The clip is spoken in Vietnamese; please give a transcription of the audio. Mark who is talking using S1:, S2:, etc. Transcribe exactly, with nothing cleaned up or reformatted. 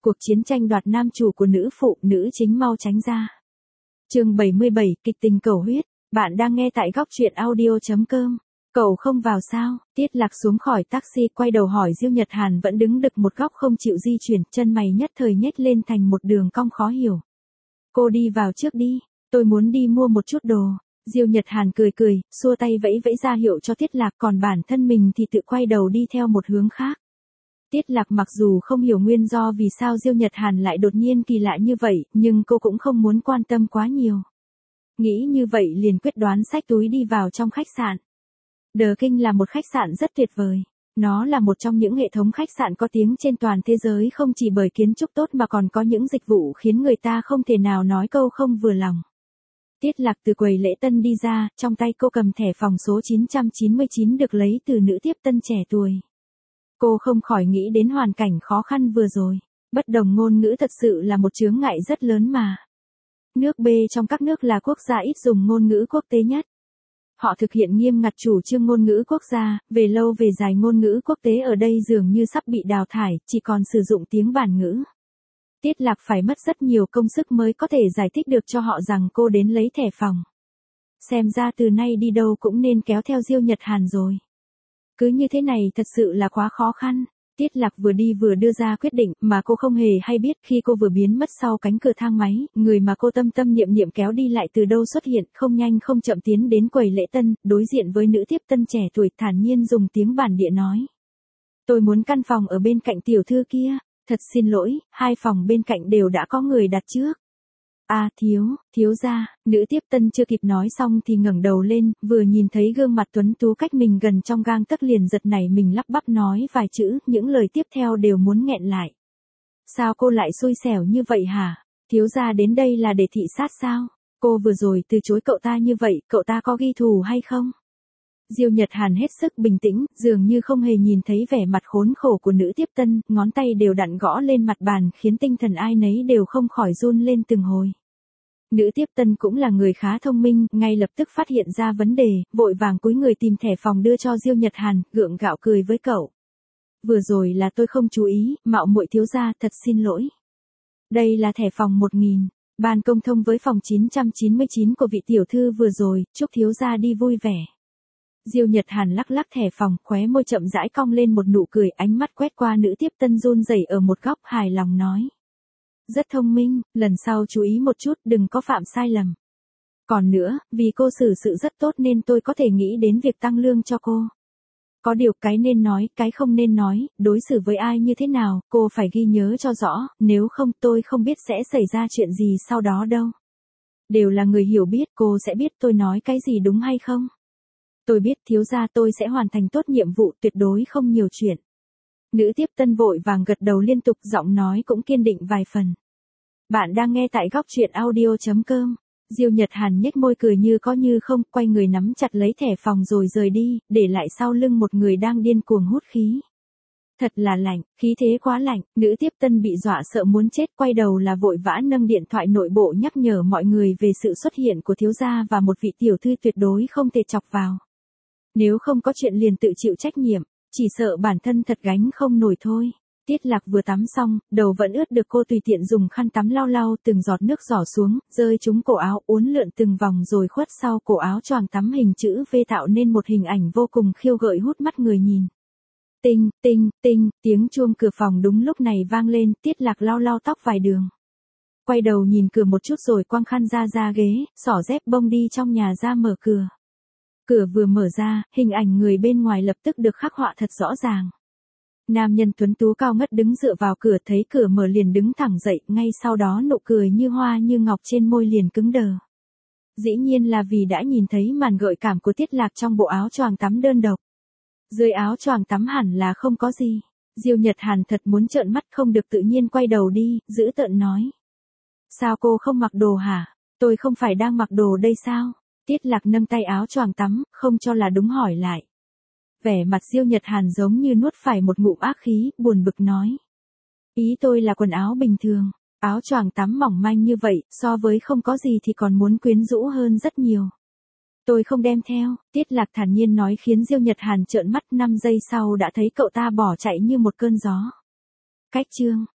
S1: cuộc chiến tranh đoạt nam chủ của nữ phụ, nữ chính mau tránh ra. Chương bảy mươi bảy, kịch tình cầu huyết. Bạn đang nghe tại góc truyện audio chấm com. Cậu không vào sao? Tiết Lạc xuống khỏi taxi, quay đầu hỏi Diêu Nhật Hàn vẫn đứng đực một góc không chịu di chuyển, chân mày nhất thời nhếch lên thành một đường cong khó hiểu. Cô đi vào trước đi, tôi muốn đi mua một chút đồ. Diêu Nhật Hàn cười cười, xua tay vẫy vẫy ra hiệu cho Tiết Lạc, còn bản thân mình thì tự quay đầu đi theo một hướng khác. Tiết Lạc mặc dù không hiểu nguyên do vì sao Diêu Nhật Hàn lại đột nhiên kỳ lạ như vậy, nhưng cô cũng không muốn quan tâm quá nhiều. Nghĩ như vậy liền quyết đoán xách túi đi vào trong khách sạn. The King là một khách sạn rất tuyệt vời. Nó là một trong những hệ thống khách sạn có tiếng trên toàn thế giới, không chỉ bởi kiến trúc tốt mà còn có những dịch vụ khiến người ta không thể nào nói câu không vừa lòng. Tiết Lạc từ quầy lễ tân đi ra, trong tay cô cầm thẻ phòng số chín trăm chín mươi chín được lấy từ nữ tiếp tân trẻ tuổi. Cô không khỏi nghĩ đến hoàn cảnh khó khăn vừa rồi. Bất đồng ngôn ngữ thật sự là một chướng ngại rất lớn mà. Nước B trong các nước là quốc gia ít dùng ngôn ngữ quốc tế nhất. Họ thực hiện nghiêm ngặt chủ trương ngôn ngữ quốc gia, về lâu về dài ngôn ngữ quốc tế ở đây dường như sắp bị đào thải, chỉ còn sử dụng tiếng bản ngữ. Tiết Lạc phải mất rất nhiều công sức mới có thể giải thích được cho họ rằng cô đến lấy thẻ phòng. Xem ra từ nay đi đâu cũng nên kéo theo Diêu Nhật Hàn rồi. Cứ như thế này thật sự là quá khó khăn. Tiết Lạc vừa đi vừa đưa ra quyết định mà cô không hề hay biết, khi cô vừa biến mất sau cánh cửa thang máy, người mà cô tâm tâm niệm niệm kéo đi lại từ đâu xuất hiện, không nhanh không chậm tiến đến quầy lễ tân, đối diện với nữ tiếp tân trẻ tuổi, thản nhiên dùng tiếng bản địa nói. Tôi muốn căn phòng ở bên cạnh tiểu thư kia. Thật xin lỗi, hai phòng bên cạnh đều đã có người đặt trước. À thiếu, thiếu gia. Nữ tiếp tân chưa kịp nói xong thì ngẩng đầu lên, vừa nhìn thấy gương mặt tuấn tú cách mình gần trong gang tấc liền giật nảy mình, lắp bắp nói vài chữ, những lời tiếp theo đều muốn nghẹn lại. Sao cô lại xui xẻo như vậy hả? Thiếu gia đến đây là để thị sát sao? Cô vừa rồi từ chối cậu ta như vậy, cậu ta có ghi thù hay không? Diêu Nhật Hàn hết sức bình tĩnh, dường như không hề nhìn thấy vẻ mặt khốn khổ của nữ tiếp tân, ngón tay đều đặn gõ lên mặt bàn khiến tinh thần ai nấy đều không khỏi run lên từng hồi. Nữ tiếp tân cũng là người khá thông minh, ngay lập tức phát hiện ra vấn đề, vội vàng cúi người tìm thẻ phòng đưa cho Diêu Nhật Hàn, gượng gạo cười với cậu. Vừa rồi là tôi không chú ý, mạo muội thiếu gia, thật xin lỗi. Đây là thẻ phòng một nghìn, ban công thông với phòng chín trăm chín mươi chín của vị tiểu thư vừa rồi, chúc thiếu gia đi vui vẻ. Diêu Nhật Hàn lắc lắc thẻ phòng, khóe môi chậm rãi cong lên một nụ cười, ánh mắt quét qua nữ tiếp tân run rẩy ở một góc, hài lòng nói. Rất thông minh, lần sau chú ý một chút, đừng có phạm sai lầm. Còn nữa, vì cô xử sự rất tốt nên tôi có thể nghĩ đến việc tăng lương cho cô. Có điều cái nên nói, cái không nên nói, đối xử với ai như thế nào, cô phải ghi nhớ cho rõ, nếu không tôi không biết sẽ xảy ra chuyện gì sau đó đâu. Đều là người hiểu biết, cô sẽ biết tôi nói cái gì đúng hay không. Tôi biết thiếu gia, tôi sẽ hoàn thành tốt nhiệm vụ, tuyệt đối không nhiều chuyện. Nữ tiếp tân vội vàng gật đầu liên tục, giọng nói cũng kiên định vài phần. Bạn đang nghe tại góc truyện audio chấm com. Diêu Nhật Hàn nhếch môi cười như có như không, quay người nắm chặt lấy thẻ phòng rồi rời đi, để lại sau lưng một người đang điên cuồng hút khí. Thật là lạnh, khí thế quá lạnh, nữ tiếp tân bị dọa sợ muốn chết, quay đầu là vội vã nâng điện thoại nội bộ nhắc nhở mọi người về sự xuất hiện của thiếu gia và một vị tiểu thư tuyệt đối không thể chọc vào. Nếu không có chuyện liền tự chịu trách nhiệm, chỉ sợ bản thân thật gánh không nổi thôi. Tiết Lạc vừa tắm xong, đầu vẫn ướt được cô tùy tiện dùng khăn tắm lau lau từng giọt nước giỏ xuống, rơi trúng cổ áo, uốn lượn từng vòng rồi khuất sau cổ áo choàng tắm hình chữ V, tạo nên một hình ảnh vô cùng khiêu gợi hút mắt người nhìn. Tinh, tinh, tinh, tiếng chuông cửa phòng đúng lúc này vang lên, Tiết Lạc lau lau tóc vài đường. Quay đầu nhìn cửa một chút rồi quăng khăn ra ra ghế, xỏ dép bông đi trong nhà ra mở cửa. Cửa vừa mở ra, hình ảnh người bên ngoài lập tức được khắc họa thật rõ ràng. Nam nhân tuấn tú cao ngất đứng dựa vào cửa, thấy cửa mở liền đứng thẳng dậy, ngay sau đó nụ cười như hoa như ngọc trên môi liền cứng đờ. Dĩ nhiên là vì đã nhìn thấy màn gợi cảm của Tiết Lạc trong bộ áo choàng tắm đơn độc. Dưới áo choàng tắm hẳn là không có gì. Diêu Nhật Hàn thật muốn trợn mắt không được, tự nhiên quay đầu đi, giữ tợn nói. Sao cô không mặc đồ hả? Tôi không phải đang mặc đồ đây sao? Tiết Lạc nâng tay áo choàng tắm, không cho là đúng hỏi lại. Vẻ mặt Diêu Nhật Hàn giống như nuốt phải một ngụm ác khí, buồn bực nói. Ý tôi là quần áo bình thường, áo choàng tắm mỏng manh như vậy, so với không có gì thì còn muốn quyến rũ hơn rất nhiều. Tôi không đem theo, Tiết Lạc thản nhiên nói khiến Diêu Nhật Hàn trợn mắt, năm giây sau đã thấy cậu ta bỏ chạy như một cơn gió. Cách chương,